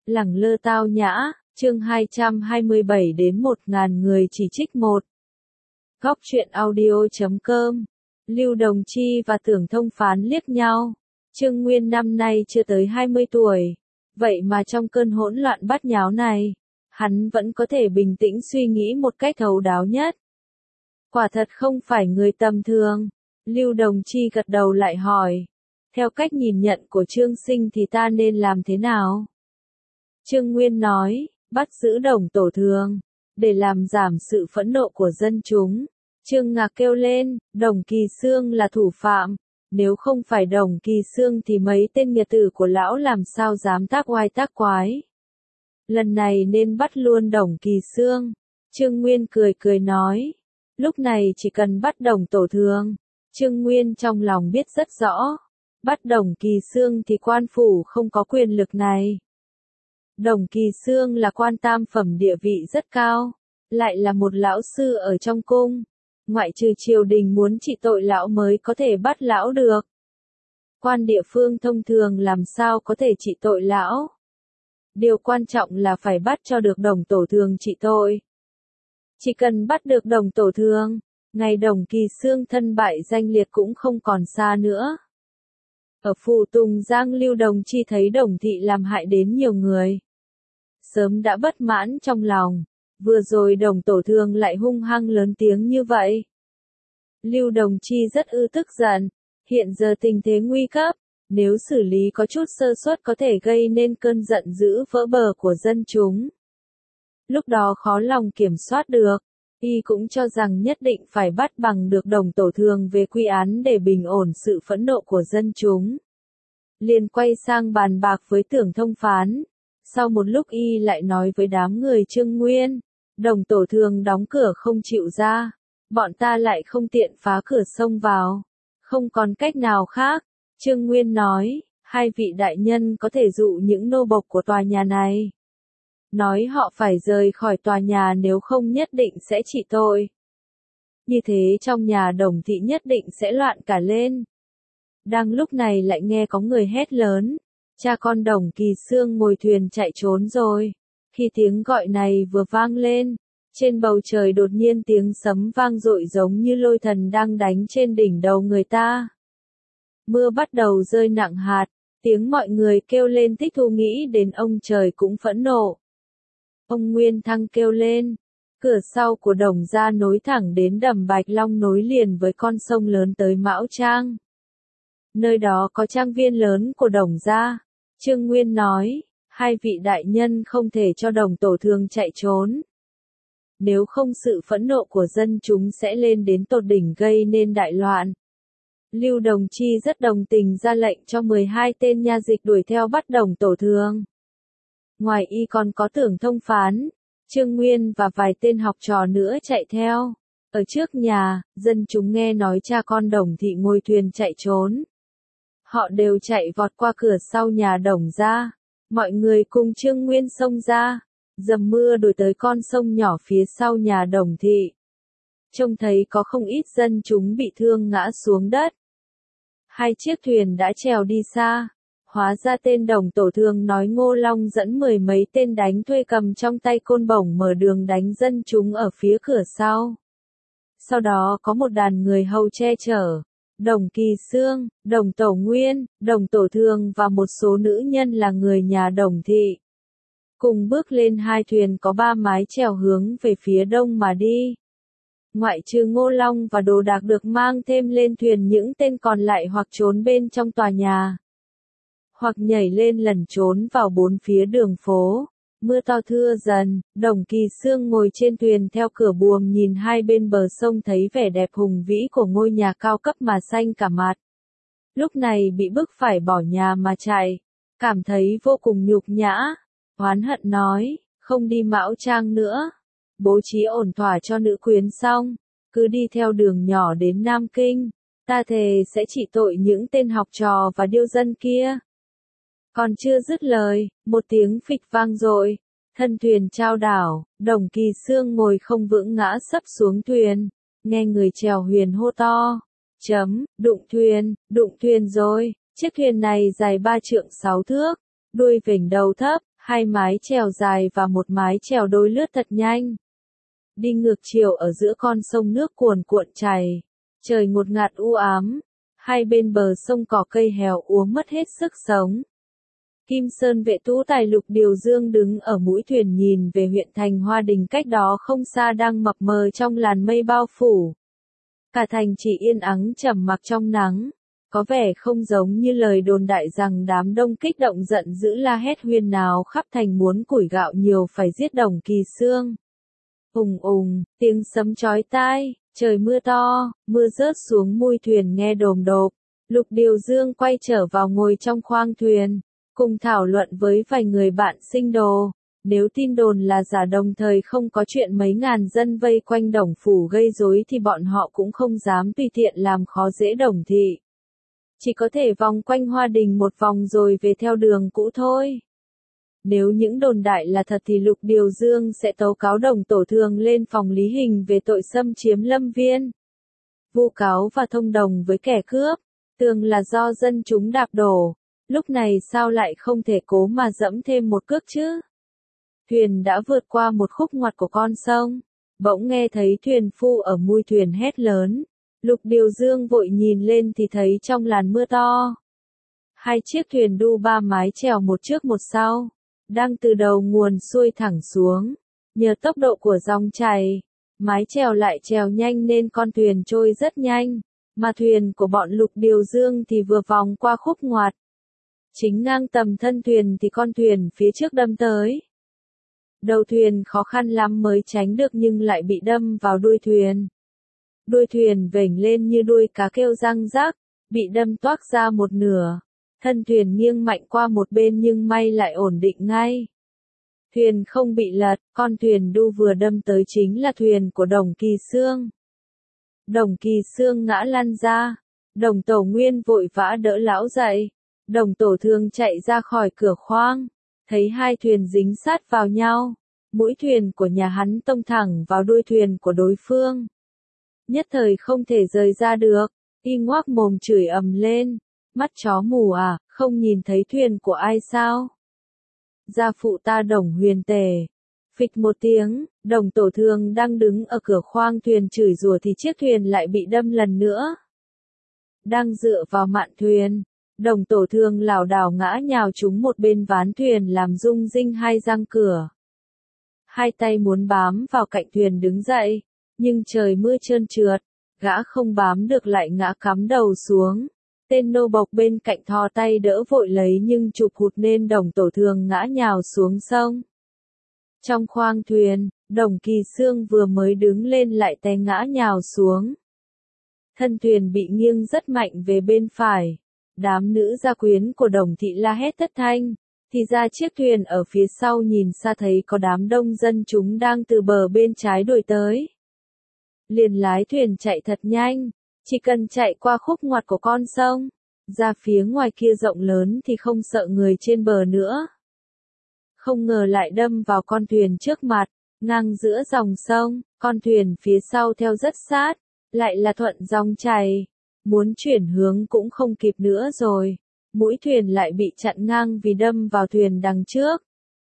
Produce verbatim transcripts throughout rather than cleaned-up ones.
Lẳng lơ tao nhã, chương hai trăm hai mươi bảy đến một nghìn người chỉ trích một. Góc truyện audio.com. Lưu Đồng Chi và Tưởng Thông Phán liếc nhau. Trương Nguyên năm nay chưa tới hai mươi tuổi. Vậy mà trong cơn hỗn loạn bát nháo này, hắn vẫn có thể bình tĩnh suy nghĩ một cách thấu đáo nhất. Quả thật không phải người tầm thường. Lưu Đồng Chi gật đầu lại hỏi. Theo cách nhìn nhận của Trương Sinh thì ta nên làm thế nào? Trương Nguyên nói, bắt giữ Đồng Tổ Thường, để làm giảm sự phẫn nộ của dân chúng. Trương Ngạc kêu lên, Đồng Kỳ Xương là thủ phạm. Nếu không phải Đồng Kỳ Xương thì mấy tên nghiệt tử của lão làm sao dám tác oai tác quái. Lần này nên bắt luôn Đồng Kỳ Xương. Trương Nguyên cười cười nói, lúc này chỉ cần bắt Đồng Tổ Thường. Trương Nguyên trong lòng biết rất rõ, bắt Đồng Kỳ Xương thì quan phủ không có quyền lực này. Đồng Kỳ Xương là quan tam phẩm địa vị rất cao, lại là một lão sư ở trong cung. Ngoại trừ triều đình muốn trị tội lão mới có thể bắt lão được. Quan địa phương thông thường làm sao có thể trị tội lão. Điều quan trọng là phải bắt cho được Đồng Tổ Thường trị tội. Chỉ cần bắt được Đồng Tổ Thường, ngày Đồng Kỳ Xương thân bại danh liệt cũng không còn xa nữa. Ở Phủ Tùng Giang, Lưu Đồng Chi thấy Đồng thị làm hại đến nhiều người. Sớm đã bất mãn trong lòng, vừa rồi Đồng Tổ Thường lại hung hăng lớn tiếng như vậy. Lưu Đồng Chi rất ư tức giận, hiện giờ tình thế nguy cấp, nếu xử lý có chút sơ suất có thể gây nên cơn giận dữ vỡ bờ của dân chúng. Lúc đó khó lòng kiểm soát được, y cũng cho rằng nhất định phải bắt bằng được Đồng Tổ Thường về quy án để bình ổn sự phẫn nộ của dân chúng. Liền quay sang bàn bạc với Tưởng Thông Phán. Sau một lúc y lại nói với đám người Trương Nguyên, Đồng Tổ Thường đóng cửa không chịu ra, bọn ta lại không tiện phá cửa xông vào, không còn cách nào khác. Trương Nguyên nói, hai vị đại nhân có thể dụ những nô bộc của tòa nhà này. Nói họ phải rời khỏi tòa nhà nếu không nhất định sẽ trị tội. Như thế trong nhà Đồng thị nhất định sẽ loạn cả lên. Đang lúc này lại nghe có người hét lớn. Cha con Đồng Kỳ Xương ngồi thuyền chạy trốn rồi. Khi tiếng gọi này vừa vang lên, trên bầu trời đột nhiên tiếng sấm vang dội giống như lôi thần đang đánh trên đỉnh đầu người ta. Mưa bắt đầu rơi nặng hạt, tiếng mọi người kêu lên thích thú nghĩ đến ông trời cũng phẫn nộ. Ông Nguyên Thăng kêu lên, cửa sau của Đồng gia nối thẳng đến đầm Bạch Long nối liền với con sông lớn tới Mão Trang. Nơi đó có trang viên lớn của Đồng gia. Trương Nguyên nói, hai vị đại nhân không thể cho Đồng Tổ Thường chạy trốn. Nếu không sự phẫn nộ của dân chúng sẽ lên đến tột đỉnh gây nên đại loạn. Lưu Đồng Chi rất đồng tình ra lệnh cho mười hai tên nha dịch đuổi theo bắt Đồng Tổ Thường. Ngoài y còn có Tưởng Thông Phán, Trương Nguyên và vài tên học trò nữa chạy theo. Ở trước nhà, dân chúng nghe nói cha con Đồng thị ngồi thuyền chạy trốn. Họ đều chạy vọt qua cửa sau nhà Đồng ra. Mọi người cùng Trương Nguyên xông ra. Dầm mưa đuổi tới con sông nhỏ phía sau nhà Đồng thị. Trông thấy có không ít dân chúng bị thương ngã xuống đất. Hai chiếc thuyền đã trèo đi xa. Hóa ra tên Đồng Tổ Thường nói Ngô Long dẫn mười mấy tên đánh thuê cầm trong tay côn bổng mở đường đánh dân chúng ở phía cửa sau. Sau đó có một đàn người hầu che chở. Đồng Kỳ Xương, Đồng Tổ Nguyên, Đồng Tổ Thường và một số nữ nhân là người nhà Đồng thị. Cùng bước lên hai thuyền có ba mái chèo hướng về phía đông mà đi. Ngoại trừ Ngô Long và đồ đạc được mang thêm lên thuyền, những tên còn lại hoặc trốn bên trong tòa nhà, hoặc nhảy lên lẩn trốn vào bốn phía đường phố. Mưa to thưa dần, Đồng Kỳ Xương ngồi trên thuyền theo cửa buồm nhìn hai bên bờ sông thấy vẻ đẹp hùng vĩ của ngôi nhà cao cấp mà xanh cả mặt. Lúc này bị bức phải bỏ nhà mà chạy, cảm thấy vô cùng nhục nhã, oán hận nói, không đi Mão Trang nữa, bố trí ổn thỏa cho nữ quyến xong, cứ đi theo đường nhỏ đến Nam Kinh, ta thề sẽ trị tội những tên học trò và điêu dân kia. Còn chưa dứt lời, một tiếng phịch vang dội, thân thuyền chao đảo, Đồng Kỳ Xương ngồi không vững ngã sấp xuống thuyền, nghe người chèo huyền hô to, chấm, đụng thuyền, đụng thuyền rồi, chiếc thuyền này dài ba trượng sáu thước, đuôi vểnh đầu thấp, Hai mái chèo dài và một mái chèo đôi lướt thật nhanh. Đi ngược chiều ở giữa con sông nước cuồn cuộn chảy. Trời ngột ngạt u ám. Hai bên bờ sông cỏ cây héo úa mất hết sức sống. Kim Sơn vệ tú tài Lục Điều Dương đứng ở mũi thuyền nhìn về huyện thành Hoa Đình cách đó không xa đang mập mờ trong làn mây bao phủ. Cả thành chỉ yên ắng trầm mặc trong nắng. Có vẻ không giống như lời đồn đại rằng đám đông kích động giận dữ la hét huyên náo khắp thành muốn củi gạo nhiều phải giết Đồng Kỳ Xương. Ùng ùng, tiếng sấm chói tai, trời mưa to, mưa rớt xuống mui thuyền nghe đồm đột. Lục Điều Dương quay trở vào ngồi trong khoang thuyền, cùng thảo luận với vài người bạn sinh đồ. Nếu tin đồn là giả đồng thời không có chuyện mấy ngàn dân vây quanh Đồng phủ gây rối thì bọn họ cũng không dám tùy tiện làm khó dễ Đồng thị. Chỉ có thể vòng quanh Hoa Đình một vòng rồi về theo đường cũ thôi. Nếu những đồn đại là thật thì Lục Điều Dương sẽ tố cáo Đồng Tổ Thường lên phòng lý hình về tội xâm chiếm lâm viên, vu cáo và thông đồng với kẻ cướp, tưởng là do dân chúng đạp đổ. Lúc này sao lại không thể cố mà dẫm thêm một cước chứ? Thuyền đã vượt qua một khúc ngoặt của con sông, bỗng nghe thấy thuyền phu ở mui thuyền hét lớn. Lục Điều Dương vội nhìn lên thì thấy trong làn mưa to, hai chiếc thuyền đu ba mái chèo một trước một sau, đang từ đầu nguồn xuôi thẳng xuống. Nhờ tốc độ của dòng chảy, mái chèo lại chèo nhanh nên con thuyền trôi rất nhanh, mà thuyền của bọn Lục Điều Dương thì vừa vòng qua khúc ngoặt. Chính ngang tầm thân thuyền thì con thuyền phía trước đâm tới. Đầu thuyền khó khăn lắm mới tránh được nhưng lại bị đâm vào đuôi thuyền. Đuôi thuyền vểnh lên như đuôi cá kêu răng rắc, bị đâm toác ra một nửa. Thân thuyền nghiêng mạnh qua một bên nhưng may lại ổn định ngay. Thuyền không bị lật, con thuyền đu vừa đâm tới chính là thuyền của Đồng Kỳ Xương. Đồng Kỳ Xương ngã lăn ra, Đồng Tổ Nguyên vội vã đỡ lão dậy. Đồng Tổ Thường chạy ra khỏi cửa khoang, thấy hai thuyền dính sát vào nhau. Mũi thuyền của nhà hắn tông thẳng vào đuôi thuyền của đối phương. Nhất thời không thể rời ra được, y ngoác mồm chửi ầm lên. Mắt chó mù à, không nhìn thấy thuyền của ai sao? Gia phụ ta Đồng Huyền Tề. Phịch một tiếng, Đồng Tổ Thường đang đứng ở cửa khoang thuyền chửi rủa thì chiếc thuyền lại bị đâm lần nữa. Đang dựa vào mạn thuyền, Đồng Tổ Thường lảo đảo ngã nhào trúng một bên ván thuyền làm rung rinh hai răng cửa. Hai tay muốn bám vào cạnh thuyền đứng dậy, nhưng trời mưa trơn trượt, gã không bám được lại ngã cắm đầu xuống. Tên nô bộc bên cạnh thò tay đỡ vội lấy nhưng chụp hụt nên Đồng Tổ Thường ngã nhào xuống sông. Trong khoang thuyền, Đồng Kỳ Xương vừa mới đứng lên lại té ngã nhào xuống. Thân thuyền bị nghiêng rất mạnh về bên phải. Đám nữ gia quyến của Đồng thị la hét thất thanh, thì ra chiếc thuyền ở phía sau nhìn xa thấy có đám đông dân chúng đang từ bờ bên trái đuổi tới. Liền lái thuyền chạy thật nhanh, chỉ cần chạy qua khúc ngoặt của con sông, ra phía ngoài kia rộng lớn thì không sợ người trên bờ nữa. Không ngờ lại đâm vào con thuyền trước mặt, ngang giữa dòng sông, con thuyền phía sau theo rất sát, lại là thuận dòng chảy. Muốn chuyển hướng cũng không kịp nữa rồi, mũi thuyền lại bị chặn ngang vì đâm vào thuyền đằng trước.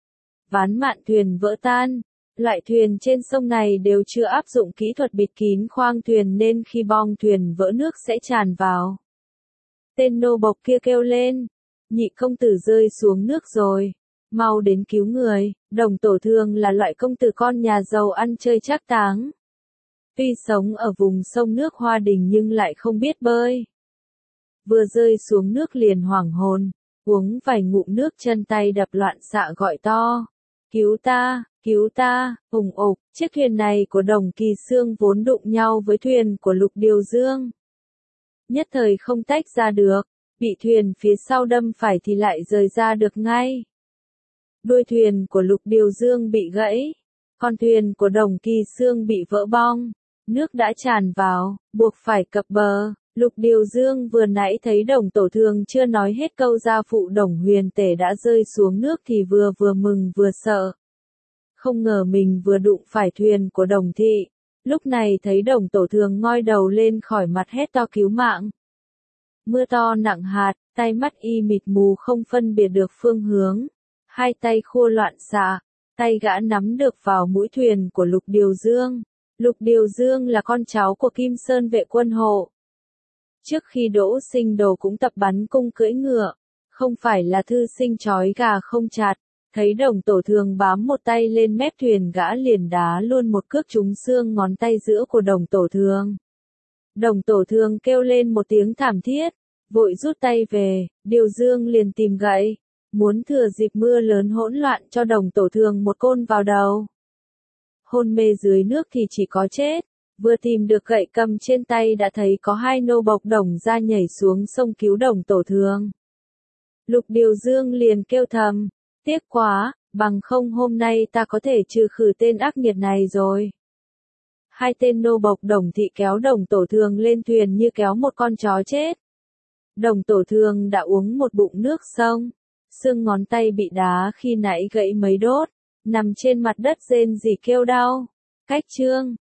Ván mạn thuyền vỡ tan, loại thuyền trên sông này đều chưa áp dụng kỹ thuật bịt kín khoang thuyền nên khi bong thuyền vỡ nước sẽ tràn vào. Tên nô bộc kia kêu lên, nhị công tử rơi xuống nước rồi, mau đến cứu người. Đồng Tổ Thường là loại công tử con nhà giàu ăn chơi trác táng. Tuy sống ở vùng sông nước Hoa Đình nhưng lại không biết bơi. Vừa rơi xuống nước liền hoảng hồn, uống vài ngụm nước chân tay đập loạn xạ gọi to. Cứu ta, cứu ta, ùng ục, chiếc thuyền này của Đồng Kỳ Xương vốn đụng nhau với thuyền của Lục Điều Dương. Nhất thời không tách ra được, bị thuyền phía sau đâm phải thì lại rời ra được ngay. Đuôi thuyền của Lục Điều Dương bị gãy, con thuyền của Đồng Kỳ Xương bị vỡ bong. Nước đã tràn vào, buộc phải cập bờ. Lục Điều Dương vừa nãy thấy Đồng Tổ Thường chưa nói hết câu gia phụ Đồng Huyền Tể đã rơi xuống nước thì vừa vừa mừng vừa sợ. Không ngờ mình vừa đụng phải thuyền của Đồng thị. Lúc này thấy Đồng Tổ Thường ngoi đầu lên khỏi mặt hét to cứu mạng. Mưa to nặng hạt, tay mắt y mịt mù không phân biệt được phương hướng. Hai tay khua loạn xạ, tay gã nắm được vào mũi thuyền của Lục Điều Dương. Lục Điều Dương là con cháu của Kim Sơn vệ quân hộ. Trước khi đỗ sinh đồ cũng tập bắn cung cưỡi ngựa, không phải là thư sinh trói gà không chặt. Thấy Đồng Tổ Thường bám một tay lên mép thuyền, gã liền đá luôn một cước trúng xương ngón tay giữa của Đồng Tổ Thường. Đồng Tổ Thường kêu lên một tiếng thảm thiết, vội rút tay về. Điều Dương liền tìm gậy, muốn thừa dịp mưa lớn hỗn loạn cho Đồng Tổ Thường một côn vào đầu. Hôn mê dưới nước thì chỉ có chết, vừa tìm được gậy cầm trên tay đã thấy có hai nô bộc Đồng gia nhảy xuống sông cứu Đồng Tổ Thường. Lục Điều Dương liền kêu thầm, tiếc quá, bằng không hôm nay ta có thể trừ khử tên ác nghiệt này rồi. Hai tên nô bộc Đồng thị kéo Đồng Tổ Thường lên thuyền như kéo một con chó chết. Đồng Tổ Thường đã uống một bụng nước sông, xương ngón tay bị đá khi nãy gãy mấy đốt, nằm trên mặt đất rên rỉ kêu đau. Cách chương